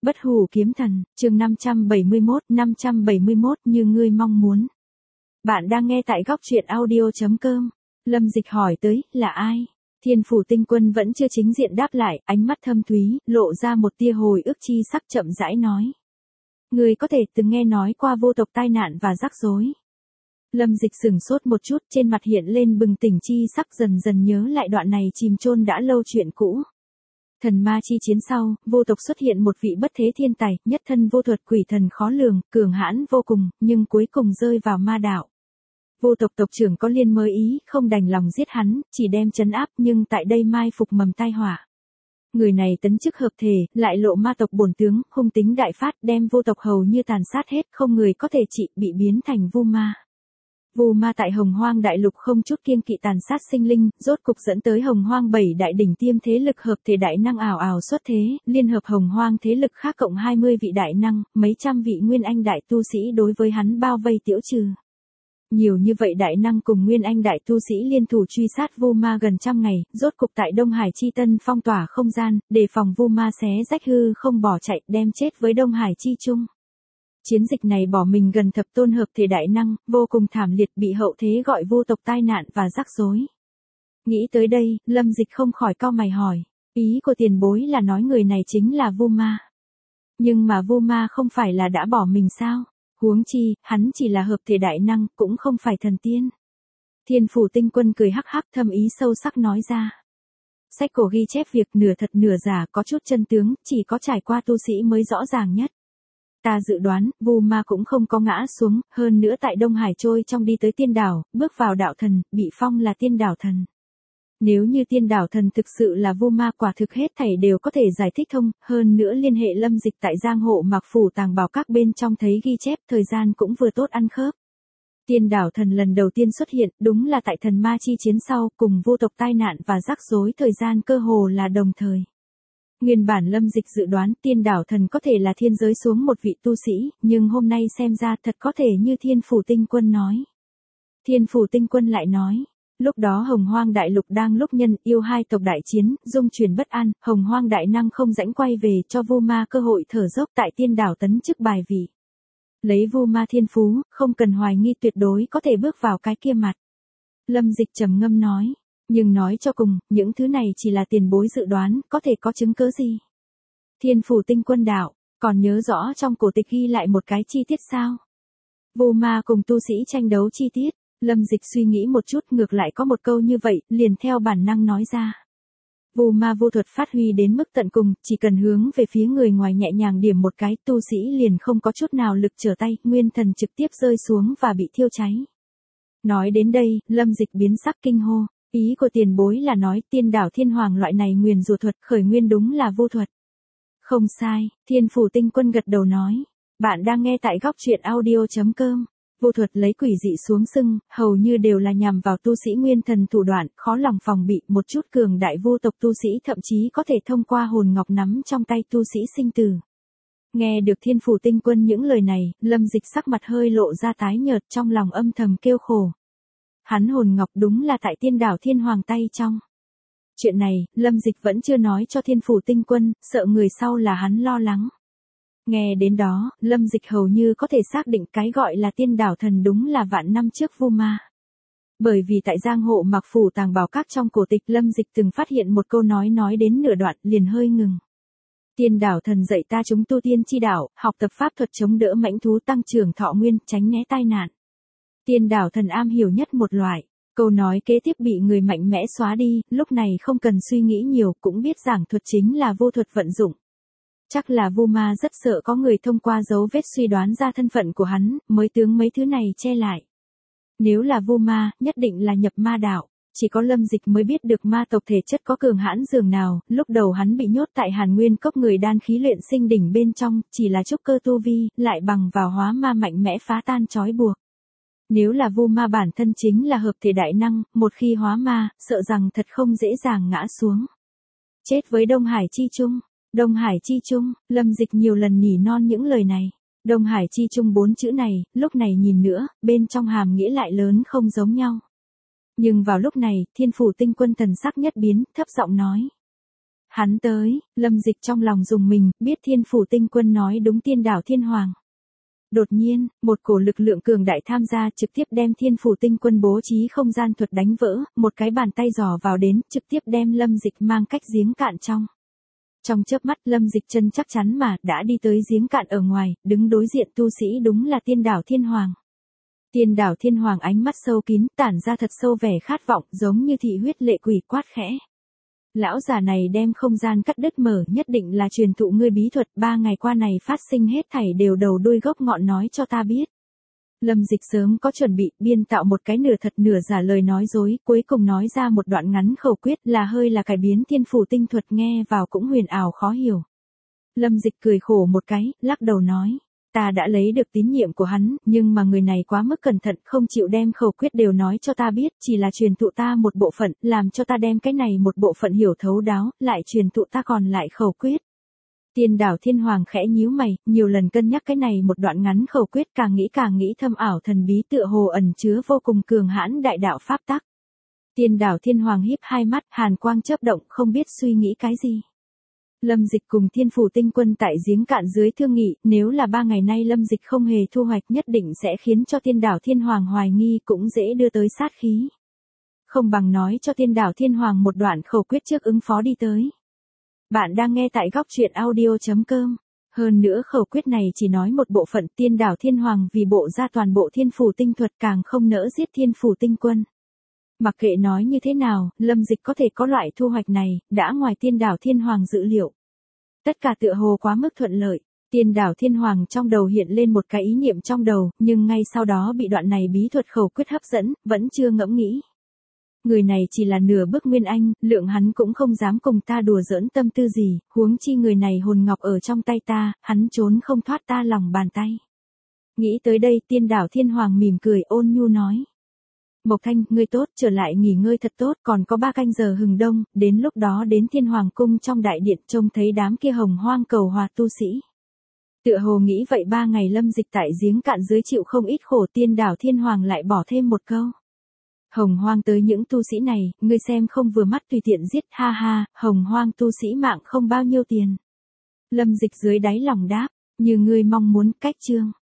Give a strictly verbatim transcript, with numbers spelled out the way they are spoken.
Bất hủ kiếm thần, chương năm trăm bảy mươi mốt, năm trăm bảy mươi mốt như ngươi mong muốn. Bạn đang nghe tại góc truyện audio chấm com. Lâm Dịch hỏi tới, là ai? Thiên Phủ Tinh Quân vẫn chưa chính diện đáp lại, ánh mắt thâm thúy, lộ ra một tia hồi ức chi sắc, chậm rãi nói. Ngươi có thể từng nghe nói qua vô tộc tai nạn và rắc rối. Lâm Dịch sửng sốt một chút, trên mặt hiện lên bừng tỉnh chi sắc, dần dần nhớ lại đoạn này chìm chôn đã lâu chuyện cũ. Thần ma chi chiến sau, vô tộc xuất hiện một vị bất thế thiên tài, nhất thân vô thuật, quỷ thần khó lường, cường hãn vô cùng, nhưng cuối cùng rơi vào ma đạo. Vô tộc tộc trưởng có liên mới ý, không đành lòng giết hắn, chỉ đem trấn áp, nhưng tại đây mai phục mầm tai họa. Người này tấn chức hợp thể, lại lộ ma tộc bổn tướng, hung tính đại phát, đem vô tộc hầu như tàn sát hết, không người có thể trị, bị biến thành vu ma. Vu ma tại Hồng Hoang đại lục không chút kiêng kỵ tàn sát sinh linh, rốt cục dẫn tới Hồng Hoang bảy đại đỉnh tiêm thế lực hợp thể đại năng ảo ảo xuất thế, liên hợp Hồng Hoang thế lực khác cộng hai mươi vị đại năng, mấy trăm vị nguyên anh đại tu sĩ đối với hắn bao vây tiễu trừ. Nhiều như vậy đại năng cùng nguyên anh đại tu sĩ liên thủ truy sát vu ma gần trăm ngày, rốt cục tại Đông Hải Chi Tân phong tỏa không gian, đề phòng vu ma xé rách hư không bỏ chạy, đem chết với Đông Hải Chi Trung. Chiến dịch này bỏ mình gần thập tôn hợp thể đại năng, vô cùng thảm liệt, bị hậu thế gọi vô tộc tai nạn và rắc rối. Nghĩ tới đây, Lâm Dịch không khỏi cau mày hỏi, ý của tiền bối là nói người này chính là vu ma. Nhưng mà vu ma không phải là đã bỏ mình sao? Huống chi, hắn chỉ là hợp thể đại năng, cũng không phải thần tiên. Thiên Phủ Tinh Quân cười hắc hắc, thâm ý sâu sắc nói ra. Sách cổ ghi chép việc nửa thật nửa giả, có chút chân tướng, chỉ có trải qua tu sĩ mới rõ ràng nhất. Ta dự đoán, vu ma cũng không có ngã xuống, hơn nữa tại Đông Hải trôi trong đi tới tiên đảo, bước vào đạo thần, bị phong là tiên đảo thần. Nếu như tiên đảo thần thực sự là vu ma, quả thực hết thảy đều có thể giải thích thông, hơn nữa liên hệ Lâm Dịch tại Giang Hộ Mạc Phủ tàng bảo các bên trong thấy ghi chép, thời gian cũng vừa tốt ăn khớp. Tiên đảo thần lần đầu tiên xuất hiện, đúng là tại thần ma chi chiến sau, cùng vô tộc tai nạn và rắc rối thời gian cơ hồ là đồng thời. Nguyên bản Lâm Dịch dự đoán tiên đảo thần có thể là thiên giới xuống một vị tu sĩ, nhưng hôm nay xem ra thật có thể như Thiên Phủ Tinh Quân nói. Thiên Phủ Tinh Quân lại nói, lúc đó Hồng Hoang đại lục đang lúc nhân yêu hai tộc đại chiến, dung chuyển bất an, Hồng Hoang đại năng không rãnh quay về cho vu ma cơ hội thở dốc tại tiên đảo tấn chức bài vị. Lấy vu ma thiên phú, không cần hoài nghi tuyệt đối có thể bước vào cái kia mặt. Lâm Dịch trầm ngâm nói. Nhưng nói cho cùng, những thứ này chỉ là tiền bối dự đoán, có thể có chứng cứ gì? Thiên Phủ Tinh Quân đạo, còn nhớ rõ trong cổ tịch ghi lại một cái chi tiết sao? Vu ma cùng tu sĩ tranh đấu chi tiết, Lâm Dịch suy nghĩ một chút, ngược lại có một câu như vậy, liền theo bản năng nói ra. Vu ma vô thuật phát huy đến mức tận cùng, chỉ cần hướng về phía người ngoài nhẹ nhàng điểm một cái, tu sĩ liền không có chút nào lực trở tay, nguyên thần trực tiếp rơi xuống và bị thiêu cháy. Nói đến đây, Lâm Dịch biến sắc kinh hô. Ý của tiền bối là nói tiên đảo thiên hoàng loại này nguyền rủa thuật khởi nguyên đúng là vô thuật. Không sai, Thiên Phủ Tinh Quân gật đầu nói. Bạn đang nghe tại góc truyện audio chấm com. Vô thuật lấy quỷ dị xuống sưng, hầu như đều là nhằm vào tu sĩ nguyên thần thủ đoạn, khó lòng phòng bị, một chút cường đại vô tộc tu sĩ thậm chí có thể thông qua hồn ngọc nắm trong tay tu sĩ sinh tử. Nghe được Thiên Phủ Tinh Quân những lời này, Lâm Dịch sắc mặt hơi lộ ra tái nhợt, trong lòng âm thầm kêu khổ. Hắn hồn ngọc đúng là tại tiên đảo thiên hoàng tay trong. Chuyện này, Lâm Dịch vẫn chưa nói cho Thiên Phủ Tinh Quân, sợ người sau là hắn lo lắng. Nghe đến đó, Lâm Dịch hầu như có thể xác định cái gọi là tiên đảo thần đúng là vạn năm trước vu ma. Bởi vì tại Giang Hộ Mạc Phủ tàng bảo các trong cổ tịch, Lâm Dịch từng phát hiện một câu nói nói đến nửa đoạn liền hơi ngừng. Tiên đảo thần dạy ta chúng tu tiên chi đạo, học tập pháp thuật chống đỡ mãnh thú, tăng trưởng thọ nguyên, tránh né tai nạn. Tiên đảo thần am hiểu nhất một loại. Câu nói kế tiếp bị người mạnh mẽ xóa đi, lúc này không cần suy nghĩ nhiều cũng biết giảng thuật chính là vô thuật vận dụng. Chắc là vu ma rất sợ có người thông qua dấu vết suy đoán ra thân phận của hắn, mới tướng mấy thứ này che lại. Nếu là vu ma, nhất định là nhập ma đạo. Chỉ có Lâm Dịch mới biết được ma tộc thể chất có cường hãn dường nào, lúc đầu hắn bị nhốt tại Hàn Nguyên cốc người đan khí luyện sinh đỉnh bên trong, chỉ là trúc cơ tu vi, lại bằng vào hóa ma mạnh mẽ phá tan trói buộc. Nếu là vu ma bản thân chính là hợp thể đại năng, một khi hóa ma, sợ rằng thật không dễ dàng ngã xuống. Chết với Đông Hải Chi Trung, Đông Hải Chi Trung, Lâm Dịch nhiều lần nỉ non những lời này. Đông Hải Chi Trung bốn chữ này, lúc này nhìn nữa, bên trong hàm nghĩa lại lớn không giống nhau. Nhưng vào lúc này, Thiên Phủ Tinh Quân thần sắc nhất biến, thấp giọng nói. Hắn tới, Lâm Dịch trong lòng dùng mình, biết Thiên Phủ Tinh Quân nói đúng Tiên Đảo Thiên Hoàng. Đột nhiên, một cổ lực lượng cường đại tham gia trực tiếp đem Thiên Phủ Tinh Quân bố trí không gian thuật đánh vỡ, một cái bàn tay giò vào đến, trực tiếp đem Lâm Dịch mang cách giếng cạn trong. Trong chớp mắt Lâm Dịch chân chắc chắn mà đã đi tới giếng cạn ở ngoài, đứng đối diện tu sĩ đúng là Tiên Đảo Thiên Hoàng. Tiên Đảo Thiên Hoàng ánh mắt sâu kín, tản ra thật sâu vẻ khát vọng, giống như thị huyết lệ quỷ quát khẽ. Lão già này đem không gian cắt đứt mở, nhất định là truyền thụ ngươi bí thuật, ba ngày qua này phát sinh hết thảy đều đầu đuôi gốc ngọn nói cho ta biết. Lâm Dịch sớm có chuẩn bị, biên tạo một cái nửa thật nửa giả lời nói dối, cuối cùng nói ra một đoạn ngắn khẩu quyết là hơi là cải biến Thiên Phủ Tinh thuật, nghe vào cũng huyền ảo khó hiểu. Lâm Dịch cười khổ một cái, lắc đầu nói. Ta đã lấy được tín nhiệm của hắn, nhưng mà người này quá mức cẩn thận, không chịu đem khẩu quyết đều nói cho ta biết, chỉ là truyền thụ ta một bộ phận, làm cho ta đem cái này một bộ phận hiểu thấu đáo, lại truyền thụ ta còn lại khẩu quyết. Tiên Đảo Thiên Hoàng khẽ nhíu mày, nhiều lần cân nhắc cái này một đoạn ngắn khẩu quyết, càng nghĩ càng nghĩ thâm ảo thần bí, tựa hồ ẩn chứa vô cùng cường hãn đại đạo pháp tắc. Tiên Đảo Thiên Hoàng híp hai mắt, hàn quang chớp động, không biết suy nghĩ cái gì. Lâm Dịch cùng Thiên Phủ Tinh Quân tại giếng cạn dưới thương nghị, nếu là ba ngày nay Lâm Dịch không hề thu hoạch nhất định sẽ khiến cho Tiên Đảo Thiên Hoàng hoài nghi, cũng dễ đưa tới sát khí. Không bằng nói cho Tiên Đảo Thiên Hoàng một đoạn khẩu quyết trước ứng phó đi tới. Bạn đang nghe tại góc truyện audio chấm com. Hơn nữa khẩu quyết này chỉ nói một bộ phận, Tiên Đảo Thiên Hoàng vì bộ ra toàn bộ Thiên Phủ Tinh thuật, càng không nỡ giết Thiên Phủ Tinh Quân. Mặc kệ nói như thế nào, Lâm Dịch có thể có loại thu hoạch này, đã ngoài Tiên Đảo Thiên Hoàng dự liệu. Tất cả tựa hồ quá mức thuận lợi, Tiên Đảo Thiên Hoàng trong đầu hiện lên một cái ý niệm trong đầu, nhưng ngay sau đó bị đoạn này bí thuật khẩu quyết hấp dẫn, vẫn chưa ngẫm nghĩ. Người này chỉ là nửa bước nguyên anh, lượng hắn cũng không dám cùng ta đùa giỡn tâm tư gì, huống chi người này hồn ngọc ở trong tay ta, hắn trốn không thoát ta lòng bàn tay. Nghĩ tới đây, Tiên Đảo Thiên Hoàng mỉm cười ôn nhu nói. Mộc Thanh, ngươi tốt, trở lại nghỉ ngơi thật tốt, còn có ba canh giờ hừng đông, đến lúc đó đến Thiên Hoàng cung trong đại điện trông thấy đám kia hồng hoang cầu hòa tu sĩ. Tựa hồ nghĩ vậy ba ngày Lâm Dịch tại giếng cạn dưới chịu không ít khổ, Tiên Đảo Thiên Hoàng lại bỏ thêm một câu. Hồng hoang tới những tu sĩ này, ngươi xem không vừa mắt tùy tiện giết, ha ha, hồng hoang tu sĩ mạng không bao nhiêu tiền. Lâm Dịch dưới đáy lòng đáp, như ngươi mong muốn, cách chương.